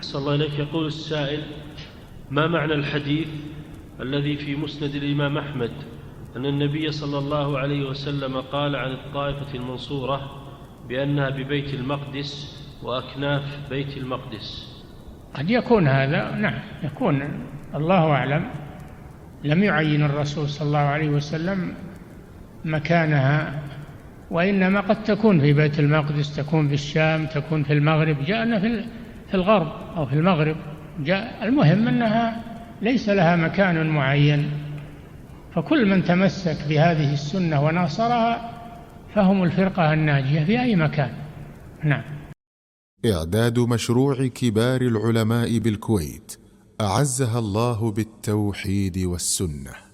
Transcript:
أحسن الله إليك. يقول السائل: ما معنى الحديث الذي في مسند الإمام أحمد أن النبي صلى الله عليه وسلم قال عن الطائفة المنصورة بأنها ببيت المقدس وأكناف بيت المقدس؟ قد يكون هذا، نعم يكون، الله أعلم. لم يعين الرسول صلى الله عليه وسلم مكانها، وإنما قد تكون في بيت المقدس، تكون في الشام، تكون في المغرب. جاءنا في الغرب أو في المغرب، المهم أنها ليس لها مكان معين. فكل من تمسك بهذه السنة وناصرها فهم الفرقة الناجية في أي مكان. نعم. إعداد مشروع كبار العلماء بالكويت أعزها الله بالتوحيد والسنة.